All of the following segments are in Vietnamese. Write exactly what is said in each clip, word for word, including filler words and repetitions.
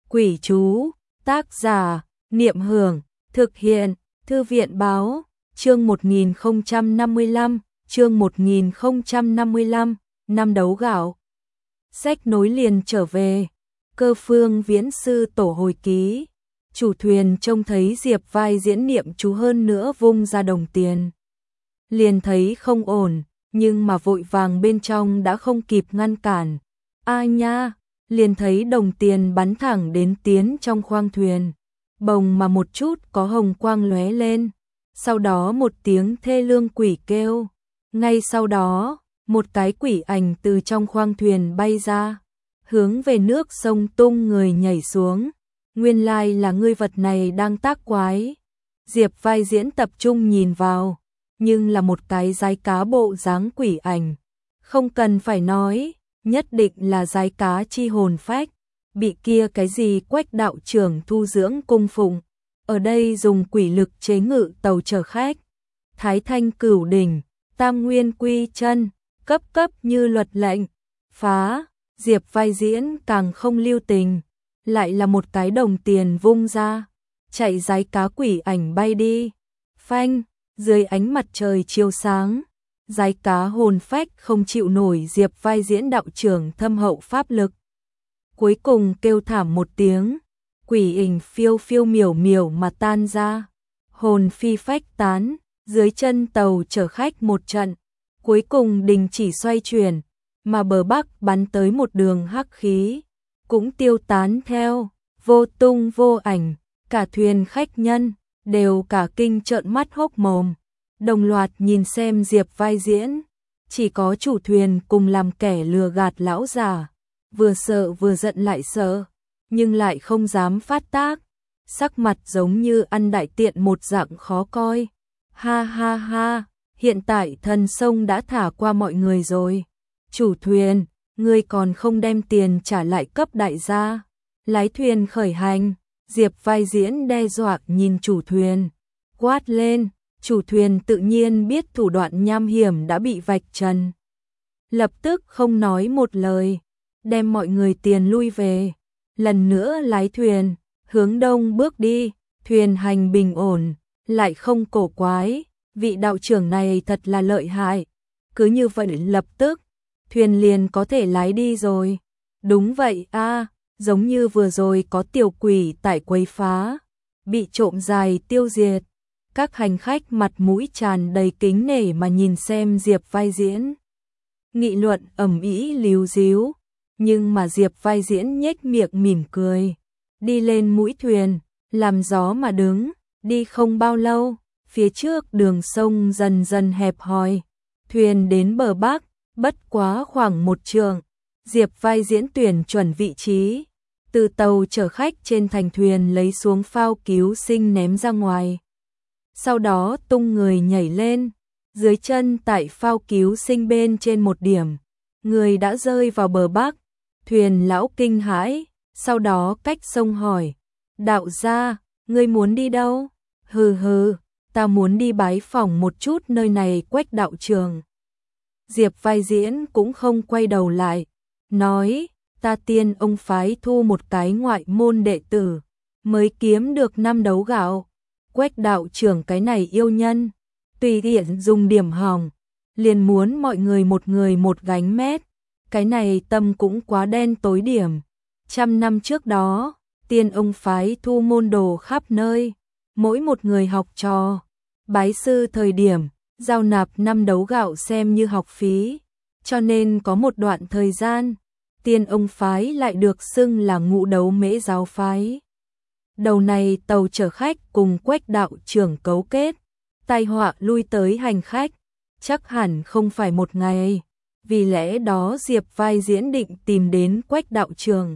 Quỷ chú, tác giả, Niệm Hưởng, thực hiện, Thư viện báo, chương một nghìn không trăm năm mươi lăm, chương một nghìn không trăm năm mươi lăm, năm đấu gạo. Sách nối liền trở về, Cơ Phương Viễn Sư Tổ hồi ký. Chủ thuyền trông thấy Diệp Vai diễn niệm chú hơn nữa vung ra đồng tiền. Liền thấy không ổn, nhưng mà vội vàng bên trong đã không kịp ngăn cản. A nha, liền thấy đồng tiền bắn thẳng đến tiến trong khoang thuyền. Bồng mà một chút có hồng quang lóe lên. Sau đó một tiếng thê lương quỷ kêu. Ngay sau đó, một cái quỷ ảnh từ trong khoang thuyền bay ra, hướng về nước sông tung người nhảy xuống. Nguyên lai là ngươi vật này đang tác quái. Diệp Vai diễn tập trung nhìn vào, nhưng là một cái dái cá bộ dáng quỷ ảnh. Không cần phải nói, nhất định là dái cá chi hồn phách, bị kia cái gì Quách đạo trưởng thu dưỡng cung phụng. Ở đây dùng quỷ lực chế ngự tàu chở khách. Thái Thanh Cửu Đỉnh, Tam Nguyên Quy Chân, cấp cấp như luật lệnh. Phá, Diệp Vai diễn càng không lưu tình. Lại là một cái đồng tiền vung ra, chạy dái cá quỷ ảnh bay đi. Phanh, dưới ánh mặt trời chiếu sáng, dái cá hồn phách không chịu nổi Diệp Vai diễn đạo trưởng thâm hậu pháp lực. Cuối cùng kêu thảm một tiếng, quỷ ảnh phiêu phiêu miểu miểu mà tan ra. Hồn phi phách tán, dưới chân tàu chở khách một trận. Cuối cùng đình chỉ xoay chuyển, mà bờ bắc bắn tới một đường hắc khí. Cũng tiêu tán theo, vô tung vô ảnh, cả thuyền khách nhân, đều cả kinh trợn mắt hốc mồm, đồng loạt nhìn xem Diệp Vai diễn. Chỉ có chủ thuyền cùng làm kẻ lừa gạt lão già, vừa sợ vừa giận lại sợ, nhưng lại không dám phát tác, sắc mặt giống như ăn đại tiện một dạng khó coi. Ha ha ha, hiện tại thần sông đã thả qua mọi người rồi. Chủ thuyền, ngươi còn không đem tiền trả lại cấp đại gia. Lái thuyền khởi hành, Diệp Vai diễn đe dọa nhìn chủ thuyền, quát lên. Chủ thuyền tự nhiên biết thủ đoạn nham hiểm đã bị vạch trần, lập tức không nói một lời, đem mọi người tiền lui về. Lần nữa lái thuyền, hướng đông bước đi. Thuyền hành bình ổn, lại không cổ quái. Vị đạo trưởng này thật là lợi hại. Cứ như vậy lập tức thuyền liền có thể lái đi rồi. Đúng vậy a, à, giống như vừa rồi có tiểu quỷ tại quấy phá, bị trộm dài tiêu diệt. Các hành khách mặt mũi tràn đầy kính nể mà nhìn xem Diệp Vai diễn. Nghị luận ầm ĩ líu díu, nhưng mà Diệp Vai diễn nhếch miệng mỉm cười, đi lên mũi thuyền, làm gió mà đứng. Đi không bao lâu, phía trước đường sông dần dần hẹp hòi, thuyền đến bờ bắc. Bất quá khoảng một trượng, Diệp Vai diễn tuyển chuẩn vị trí, từ tàu chở khách trên thành thuyền lấy xuống phao cứu sinh ném ra ngoài. Sau đó tung người nhảy lên, dưới chân tại phao cứu sinh bên trên một điểm, người đã rơi vào bờ bắc. Thuyền lão kinh hãi, sau đó cách sông hỏi, đạo gia, ngươi muốn đi đâu? Hừ hừ, ta muốn đi bái phỏng một chút nơi này Quách đạo trường. Diệp Vai diễn cũng không quay đầu lại, nói, ta tiên ông phái thu một cái ngoại môn đệ tử, mới kiếm được năm đấu gạo. Quách đạo trưởng cái này yêu nhân, tùy tiện dùng điểm hỏng, liền muốn mọi người một người một gánh mét. Cái này tâm cũng quá đen tối điểm. Trăm năm trước đó, tiên ông phái thu môn đồ khắp nơi, mỗi một người học trò, bái sư thời điểm, giao nạp năm đấu gạo xem như học phí, cho nên có một đoạn thời gian, tiên ông phái lại được xưng là ngũ đấu mễ giáo phái. Đầu này tàu chở khách cùng Quách đạo trưởng cấu kết, tai họa lui tới hành khách, chắc hẳn không phải một ngày, vì lẽ đó Diệp Vai diễn định tìm đến Quách đạo trưởng,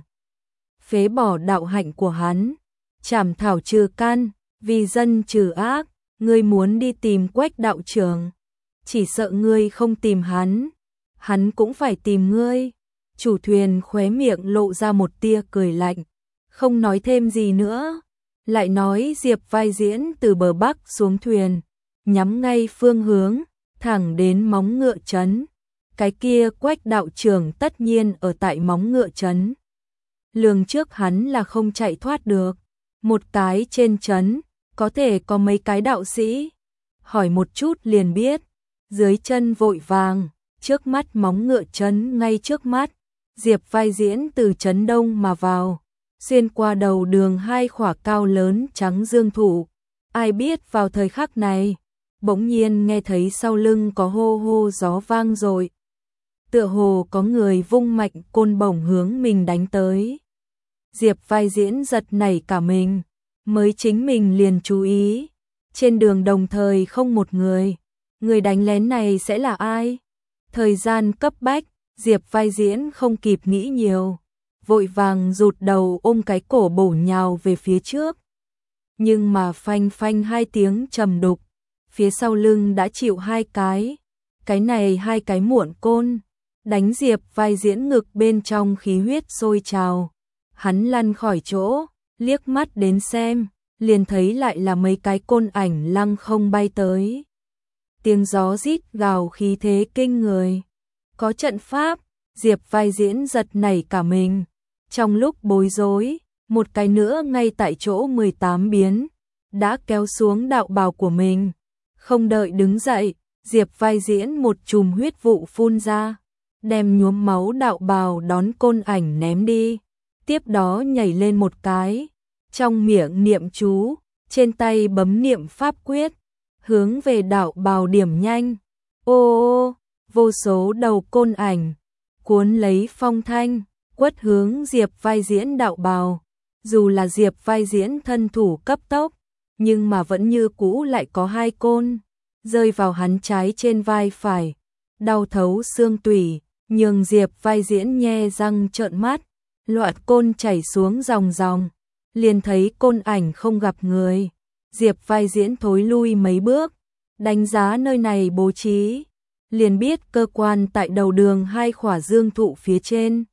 phế bỏ đạo hạnh của hắn, trảm thảo trừ căn, vì dân trừ ác. Ngươi muốn đi tìm Quách đạo trưởng, chỉ sợ ngươi không tìm hắn, hắn cũng phải tìm ngươi. Chủ thuyền khóe miệng lộ ra một tia cười lạnh, không nói thêm gì nữa, lại nói Diệp Vai diễn từ bờ bắc xuống thuyền, nhắm ngay phương hướng, thẳng đến móng ngựa trấn. Cái kia Quách đạo trưởng tất nhiên ở tại móng ngựa trấn. lường trước hắn là không chạy thoát được. Một cái trên trấn, có thể có mấy cái đạo sĩ. Hỏi một chút liền biết, dưới chân vội vàng, trước mắt móng ngựa trấn ngay trước mắt. Diệp Vai Diễn từ trấn đông mà vào, xuyên qua đầu đường hai khỏa cao lớn trắng dương thụ. Ai biết vào thời khắc này, bỗng nhiên nghe thấy sau lưng có hô hô gió vang rồi. Tựa hồ có người vung mạnh côn bổng hướng mình đánh tới. Diệp Vai Diễn giật nảy cả mình, mới chính mình liền chú ý. Trên đường đồng thời không một người, người đánh lén này sẽ là ai? Thời gian cấp bách, Diệp Vai Diễn không kịp nghĩ nhiều, vội vàng rụt đầu ôm cái cổ bổ nhào về phía trước. Nhưng mà phanh phanh hai tiếng trầm đục, phía sau lưng đã chịu hai cái, cái này hai cái muộn côn, đánh Diệp Vai Diễn ngực bên trong khí huyết sôi trào. Hắn lăn khỏi chỗ, liếc mắt đến xem, liền thấy lại là mấy cái côn ảnh lăng không bay tới. Tiếng gió rít gào khí thế kinh người. Có trận pháp, Diệp Vai Diễn giật nảy cả mình. Trong lúc bối rối, một cái nữa ngay tại chỗ mười tám biến, đã kéo xuống đạo bào của mình. Không đợi đứng dậy, Diệp Vai Diễn một chùm huyết vụ phun ra, đem nhuốm máu đạo bào đón côn ảnh ném đi. Tiếp đó nhảy lên một cái, trong miệng niệm chú, trên tay bấm niệm pháp quyết, hướng về đạo bào điểm nhanh. Ô ô, vô số đầu côn ảnh, cuốn lấy phong thanh, quất hướng Diệp Vai Diễn đạo bào. Dù là Diệp Vai Diễn thân thủ cấp tốc, nhưng mà vẫn như cũ lại có hai côn, rơi vào hắn trái trên vai phải, đau thấu xương tủy, nhường Diệp Vai Diễn nhe răng trợn mắt. Loạt côn chảy xuống dòng dòng, liền thấy côn ảnh không gặp người. Diệp Vai Diễn thối lui mấy bước, đánh giá nơi này bố trí, liền biết cơ quan tại đầu đường hai khỏa dương thụ phía trên.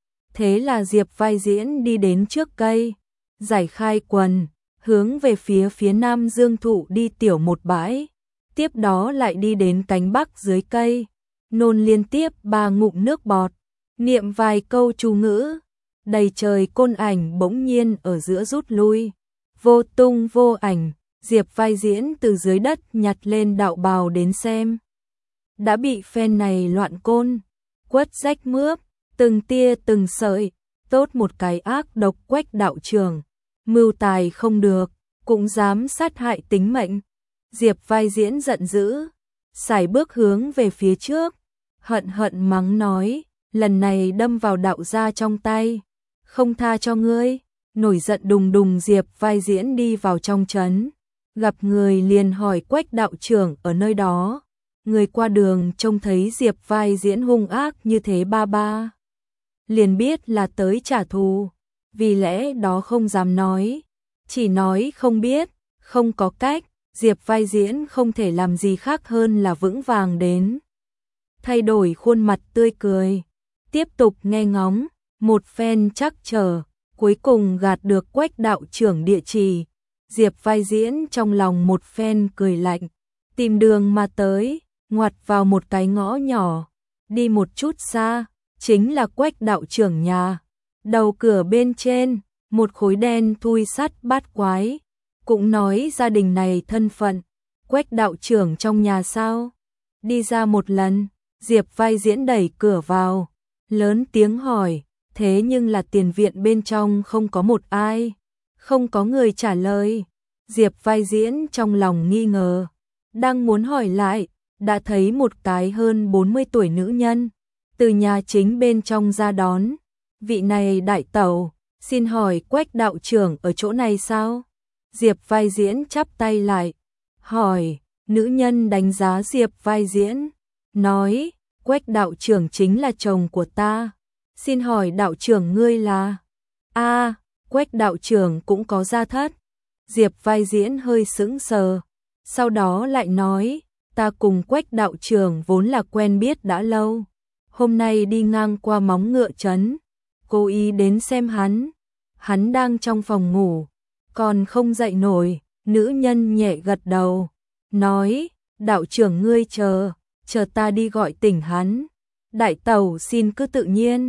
Thế là Diệp Vai Diễn đi đến trước cây, giải khai quần, hướng về phía phía nam dương thụ đi tiểu một bãi, tiếp đó lại đi đến cánh bắc dưới cây, nôn liên tiếp ba ngụm nước bọt, niệm vài câu chú ngữ. Đầy trời côn ảnh bỗng nhiên ở giữa rút lui, vô tung vô ảnh. Diệp Vai Diễn từ dưới đất nhặt lên đạo bào đến xem, đã bị phen này loạn côn quất rách mướp, từng tia từng sợi. Tốt một cái ác độc Quách đạo trưởng, mưu tài không được, cũng dám sát hại tính mệnh. Diệp Vai Diễn giận dữ, sải bước hướng về phía trước, hận hận mắng nói, lần này đâm vào đạo gia trong tay, không tha cho ngươi. Nổi giận đùng đùng Diệp Vai Diễn đi vào trong trấn, gặp người liền hỏi Quách đạo trưởng ở nơi đó. Người qua đường trông thấy Diệp Vai Diễn hung ác như thế ba ba, liền biết là tới trả thù, vì lẽ đó không dám nói, chỉ nói không biết, không có cách. Diệp Vai Diễn không thể làm gì khác hơn là vững vàng đến, thay đổi khuôn mặt tươi cười, tiếp tục nghe ngóng, một phen chắc chờ, cuối cùng gạt được Quách đạo trưởng địa chỉ. Diệp Vai Diễn trong lòng một phen cười lạnh, tìm đường mà tới, ngoặt vào một cái ngõ nhỏ, đi một chút xa, chính là Quách đạo trưởng nhà. Đầu cửa bên trên, một khối đen thui sắt bát quái, cũng nói gia đình này thân phận. Quách đạo trưởng trong nhà sao? Đi ra một lần, Diệp Vai Diễn đẩy cửa vào, lớn tiếng hỏi, thế nhưng là tiền viện bên trong không có một ai, không có người trả lời. Diệp Vai Diễn trong lòng nghi ngờ, đang muốn hỏi lại, đã thấy một cái hơn bốn mươi tuổi nữ nhân từ nhà chính bên trong ra đón. Vị này đại tẩu, xin hỏi Quách đạo trưởng ở chỗ này sao? Diệp Vai Diễn chắp tay lại, hỏi. Nữ nhân đánh giá Diệp Vai Diễn, nói, Quách đạo trưởng chính là chồng của ta. Xin hỏi đạo trưởng ngươi là? A, à, Quách đạo trưởng cũng có gia thất. Diệp Vai Diễn hơi sững sờ, sau đó lại nói, ta cùng Quách đạo trưởng vốn là quen biết đã lâu, hôm nay đi ngang qua móng ngựa trấn, cố ý đến xem hắn, hắn đang trong phòng ngủ, còn không dậy nổi. Nữ nhân nhẹ gật đầu, nói, đạo trưởng ngươi chờ, chờ ta đi gọi tỉnh hắn. Đại tẩu xin cứ tự nhiên.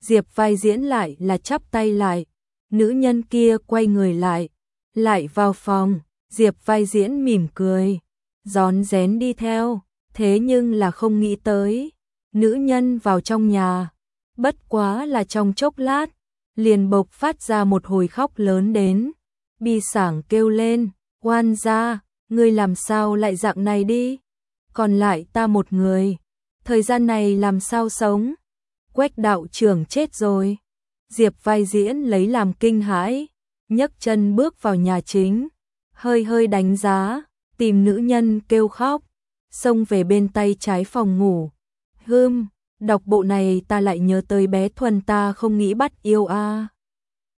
Diệp vai diễn lại là chắp tay lại, nữ nhân kia quay người lại, lại vào phòng, Diệp vai diễn mỉm cười, rón rén đi theo, thế nhưng là không nghĩ tới, nữ nhân vào trong nhà, bất quá là trong chốc lát, liền bộc phát ra một hồi khóc lớn đến, bi sảng kêu lên, oan gia, ngươi làm sao lại dạng này đi, còn lại ta một người, thời gian này làm sao sống, Quách đạo trưởng chết rồi, Diệp vai diễn lấy làm kinh hãi, nhấc chân bước vào nhà chính, hơi hơi đánh giá, tìm nữ nhân kêu khóc, xông về bên tay trái phòng ngủ, hưm, đọc bộ này ta lại nhớ tới bé Thuần ta không nghĩ bắt yêu a.